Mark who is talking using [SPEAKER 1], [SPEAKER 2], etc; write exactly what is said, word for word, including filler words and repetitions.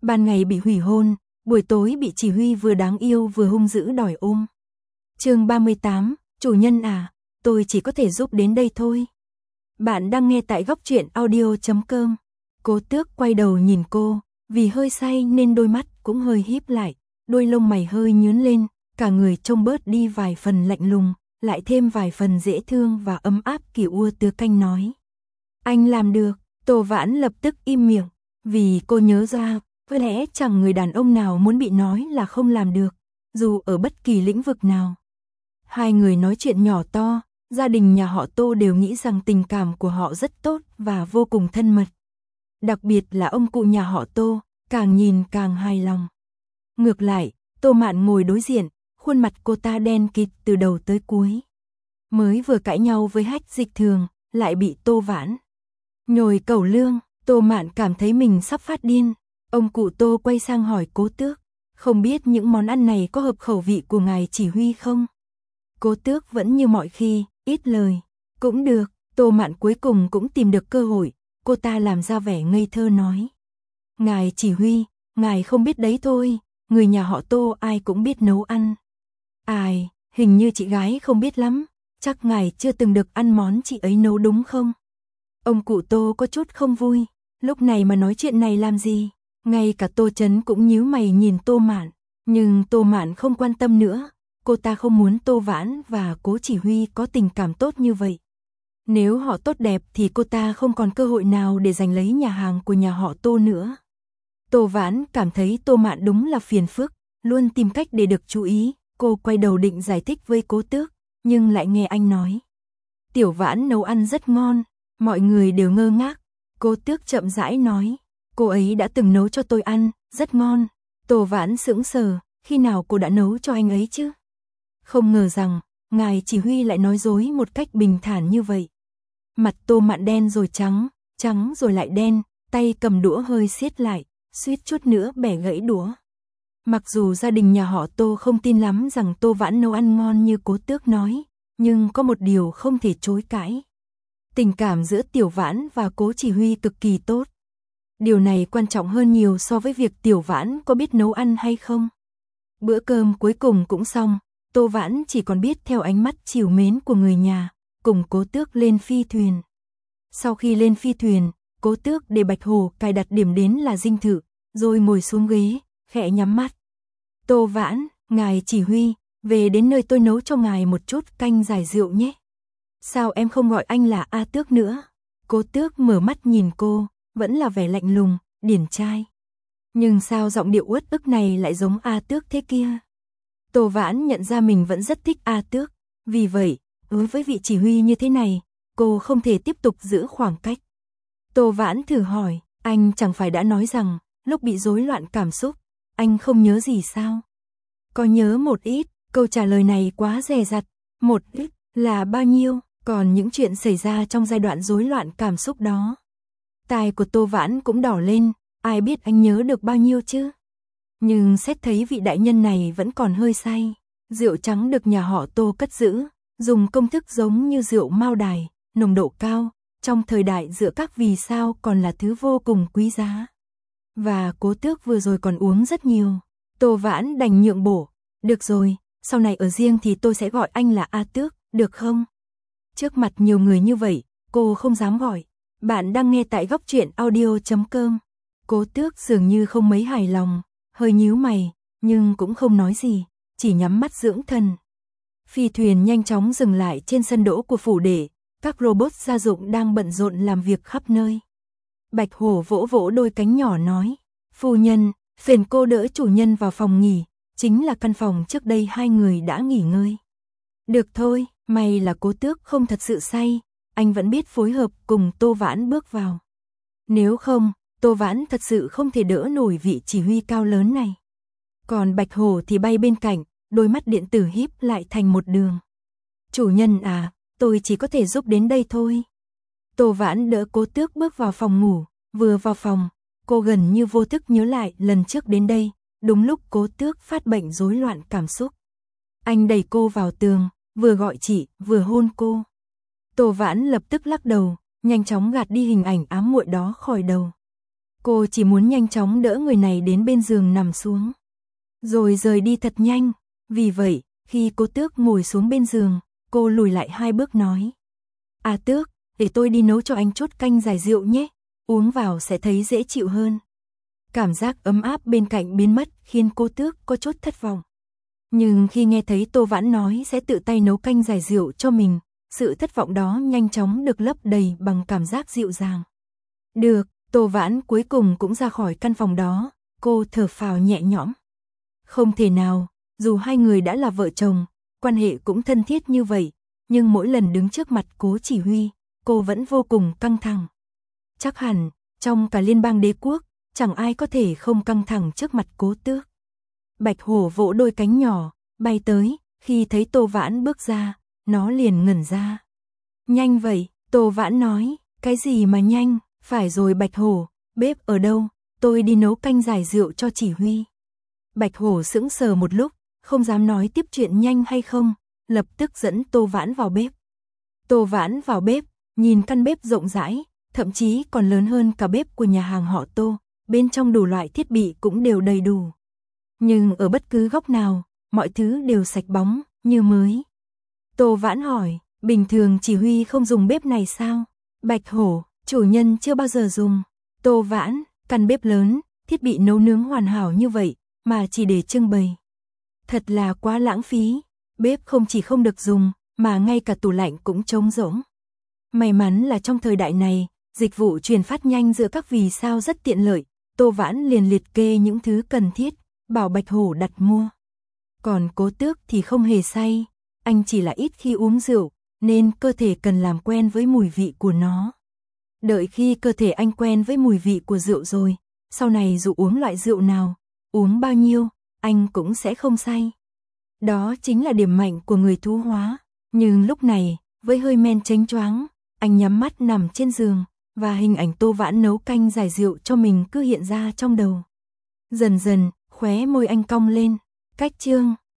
[SPEAKER 1] Ban ngày bị hủy hôn, buổi tối bị chỉ huy vừa đáng yêu vừa hung dữ đòi ôm. Chương ba mươi tám, chủ nhân à, tôi chỉ có thể giúp đến đây thôi. Bạn đang nghe tại góc truyện audio chấm com. Cố Tước quay đầu nhìn cô, vì hơi say nên đôi mắt cũng hơi híp lại, đôi lông mày hơi nhướng lên, cả người trông bớt đi vài phần lạnh lùng, lại thêm vài phần dễ thương và ấm áp kiểu ua tứ canh nói. Anh làm được. Tô Vãn lập tức im miệng, vì cô nhớ ra, có lẽ chẳng người đàn ông nào muốn bị nói là không làm được, dù ở bất kỳ lĩnh vực nào. Hai người nói chuyện nhỏ to, gia đình nhà họ Tô đều nghĩ rằng tình cảm của họ rất tốt và vô cùng thân mật. Đặc biệt là ông cụ nhà họ Tô, càng nhìn càng hài lòng. Ngược lại, Tô Mạn ngồi đối diện, khuôn mặt cô ta đen kịt từ đầu tới cuối. Mới vừa cãi nhau với Hách Dịch Thường, lại bị Tô Vãn nhồi cẩu lương. Tô Mạn cảm thấy mình sắp phát điên. Ông cụ Tô quay sang hỏi Cố Tước, không biết những món ăn này có hợp khẩu vị của ngài chỉ huy không? Cố Tước vẫn như mọi khi, ít lời. Cũng được. Tô Mạn cuối cùng cũng tìm được cơ hội, cô ta làm ra vẻ ngây thơ nói. Ngài chỉ huy, ngài không biết đấy thôi, người nhà họ Tô ai cũng biết nấu ăn. Ai, hình như chị gái không biết lắm, chắc ngài chưa từng được ăn món chị ấy nấu đúng không? Ông cụ Tô có chút không vui, lúc này mà nói chuyện này làm gì? Ngay cả Tô Chấn cũng nhíu mày nhìn Tô Mạn, nhưng Tô Mạn không quan tâm nữa, cô ta không muốn Tô Vãn và Cố chỉ huy có tình cảm tốt như vậy. Nếu họ tốt đẹp thì cô ta không còn cơ hội nào để giành lấy nhà hàng của nhà họ Tô nữa. Tô Vãn cảm thấy Tô Mạn đúng là phiền phức, luôn tìm cách để được chú ý, cô quay đầu định giải thích với Cố Tước, nhưng lại nghe anh nói. Tiểu Vãn nấu ăn rất ngon. Mọi người đều ngơ ngác. Cố Tước chậm rãi nói, cô ấy đã từng nấu cho tôi ăn, rất ngon. Tô Vãn sững sờ, khi nào cô đã nấu cho anh ấy chứ? Không ngờ rằng, ngài chỉ huy lại nói dối một cách bình thản như vậy. Mặt Tô Mạn đen rồi trắng, trắng rồi lại đen, tay cầm đũa hơi siết lại, suýt chút nữa bẻ gãy đũa. Mặc dù gia đình nhà họ Tô không tin lắm rằng Tô Vãn nấu ăn ngon như Cố Tước nói, nhưng có một điều không thể chối cãi. Tình cảm giữa Tiểu Vãn và Cố chỉ huy cực kỳ tốt. Điều này quan trọng hơn nhiều so với việc Tiểu Vãn có biết nấu ăn hay không. Bữa cơm cuối cùng cũng xong, Tô Vãn chỉ còn biết theo ánh mắt trìu mến của người nhà, cùng Cố Tước lên phi thuyền. Sau khi lên phi thuyền, Cố Tước để Bạch Hổ cài đặt điểm đến là dinh thự, rồi ngồi xuống ghế, khẽ nhắm mắt. Tô Vãn, ngài chỉ huy, về đến nơi tôi nấu cho ngài một chút canh giải rượu nhé. Sao em không gọi anh là A Tước nữa? Cố Tước mở mắt nhìn cô, vẫn là vẻ lạnh lùng, điển trai. Nhưng sao giọng điệu uất ức này lại giống A Tước thế kia? Tô Vãn nhận ra mình vẫn rất thích A Tước, vì vậy, đối với vị chỉ huy như thế này, cô không thể tiếp tục giữ khoảng cách. Tô Vãn thử hỏi, anh chẳng phải đã nói rằng, lúc bị rối loạn cảm xúc, anh không nhớ gì sao? Có nhớ một ít, câu trả lời này quá dè dặt, một ít là bao nhiêu? Còn những chuyện xảy ra trong giai đoạn rối loạn cảm xúc đó. Tai của Tô Vãn cũng đỏ lên, ai biết anh nhớ được bao nhiêu chứ? Nhưng xét thấy vị đại nhân này vẫn còn hơi say. Rượu trắng được nhà họ Tô cất giữ, dùng công thức giống như rượu Mao Đài, nồng độ cao, trong thời đại giữa các vì sao còn là thứ vô cùng quý giá. Và Cố Tước vừa rồi còn uống rất nhiều. Tô Vãn đành nhượng bộ. Được rồi, sau này ở riêng thì tôi sẽ gọi anh là A Tước, được không? Trước mặt nhiều người như vậy, cô không dám gọi. Bạn đang nghe tại góc truyện audio chấm com. Cố Tước dường như không mấy hài lòng, hơi nhíu mày, nhưng cũng không nói gì, chỉ nhắm mắt dưỡng thần. Phi thuyền nhanh chóng dừng lại trên sân đỗ của phủ đệ, các robot gia dụng đang bận rộn làm việc khắp nơi. Bạch Hổ vỗ vỗ đôi cánh nhỏ nói, phu nhân, phiền cô đỡ chủ nhân vào phòng nghỉ, chính là căn phòng trước đây hai người đã nghỉ ngơi. Được thôi. May là Cố Tước không thật sự say, anh vẫn biết phối hợp cùng Tô Vãn bước vào. Nếu không, Tô Vãn thật sự không thể đỡ nổi vị chỉ huy cao lớn này. Còn Bạch Hổ thì bay bên cạnh, đôi mắt điện tử híp lại thành một đường. Chủ nhân à, tôi chỉ có thể giúp đến đây thôi. Tô Vãn đỡ Cố Tước bước vào phòng ngủ, vừa vào phòng, cô gần như vô thức nhớ lại lần trước đến đây, đúng lúc Cố Tước phát bệnh rối loạn cảm xúc. Anh đẩy cô vào tường, vừa gọi chị, vừa hôn cô. Tô Vãn lập tức lắc đầu, nhanh chóng gạt đi hình ảnh ám muội đó khỏi đầu. Cô chỉ muốn nhanh chóng đỡ người này đến bên giường nằm xuống, rồi rời đi thật nhanh. Vì vậy, khi Cố Tước ngồi xuống bên giường, cô lùi lại hai bước nói. À Tước, để tôi đi nấu cho anh chút canh giải rượu nhé, uống vào sẽ thấy dễ chịu hơn. Cảm giác ấm áp bên cạnh biến mất khiến Cố Tước có chút thất vọng. Nhưng khi nghe thấy Tô Vãn nói sẽ tự tay nấu canh giải rượu cho mình, sự thất vọng đó nhanh chóng được lấp đầy bằng cảm giác dịu dàng. Được, Tô Vãn cuối cùng cũng ra khỏi căn phòng đó, cô thở phào nhẹ nhõm. Không thể nào, dù hai người đã là vợ chồng, quan hệ cũng thân thiết như vậy, nhưng mỗi lần đứng trước mặt Cố Chỉ Huy, cô vẫn vô cùng căng thẳng. Chắc hẳn, trong cả liên bang đế quốc, chẳng ai có thể không căng thẳng trước mặt Cố Tước. Bạch hổ vỗ đôi cánh nhỏ, bay tới, khi thấy Tô Vãn bước ra, nó liền ngẩn ra. Nhanh vậy, Tô Vãn nói, cái gì mà nhanh, phải rồi Bạch hổ, bếp ở đâu, tôi đi nấu canh giải rượu cho Chỉ Huy. Bạch hổ sững sờ một lúc, không dám nói tiếp chuyện nhanh hay không, lập tức dẫn Tô Vãn vào bếp. Tô Vãn vào bếp, nhìn căn bếp rộng rãi, thậm chí còn lớn hơn cả bếp của nhà hàng họ Tô, bên trong đủ loại thiết bị cũng đều đầy đủ. Nhưng ở bất cứ góc nào, mọi thứ đều sạch bóng, như mới. Tô Vãn hỏi, bình thường Chỉ Huy không dùng bếp này sao? Bạch hổ, chủ nhân chưa bao giờ dùng. Tô Vãn, căn bếp lớn, thiết bị nấu nướng hoàn hảo như vậy, mà chỉ để trưng bày. Thật là quá lãng phí, bếp không chỉ không được dùng, mà ngay cả tủ lạnh cũng trống rỗng. May mắn là trong thời đại này, dịch vụ truyền phát nhanh giữa các vì sao rất tiện lợi, Tô Vãn liền liệt kê những thứ cần thiết, bảo Bạch hổ đặt mua. Còn Cố Tước thì không hề say, anh chỉ là ít khi uống rượu, nên cơ thể cần làm quen với mùi vị của nó. Đợi khi cơ thể anh quen với mùi vị của rượu rồi, sau này dù uống loại rượu nào, uống bao nhiêu, anh cũng sẽ không say. Đó chính là điểm mạnh của người thú hóa. Nhưng lúc này, với hơi men chánh choáng, anh nhắm mắt nằm trên giường, và hình ảnh Tô Vãn nấu canh giải rượu cho mình cứ hiện ra trong đầu. Dần dần, khóe môi anh cong lên, cách chương.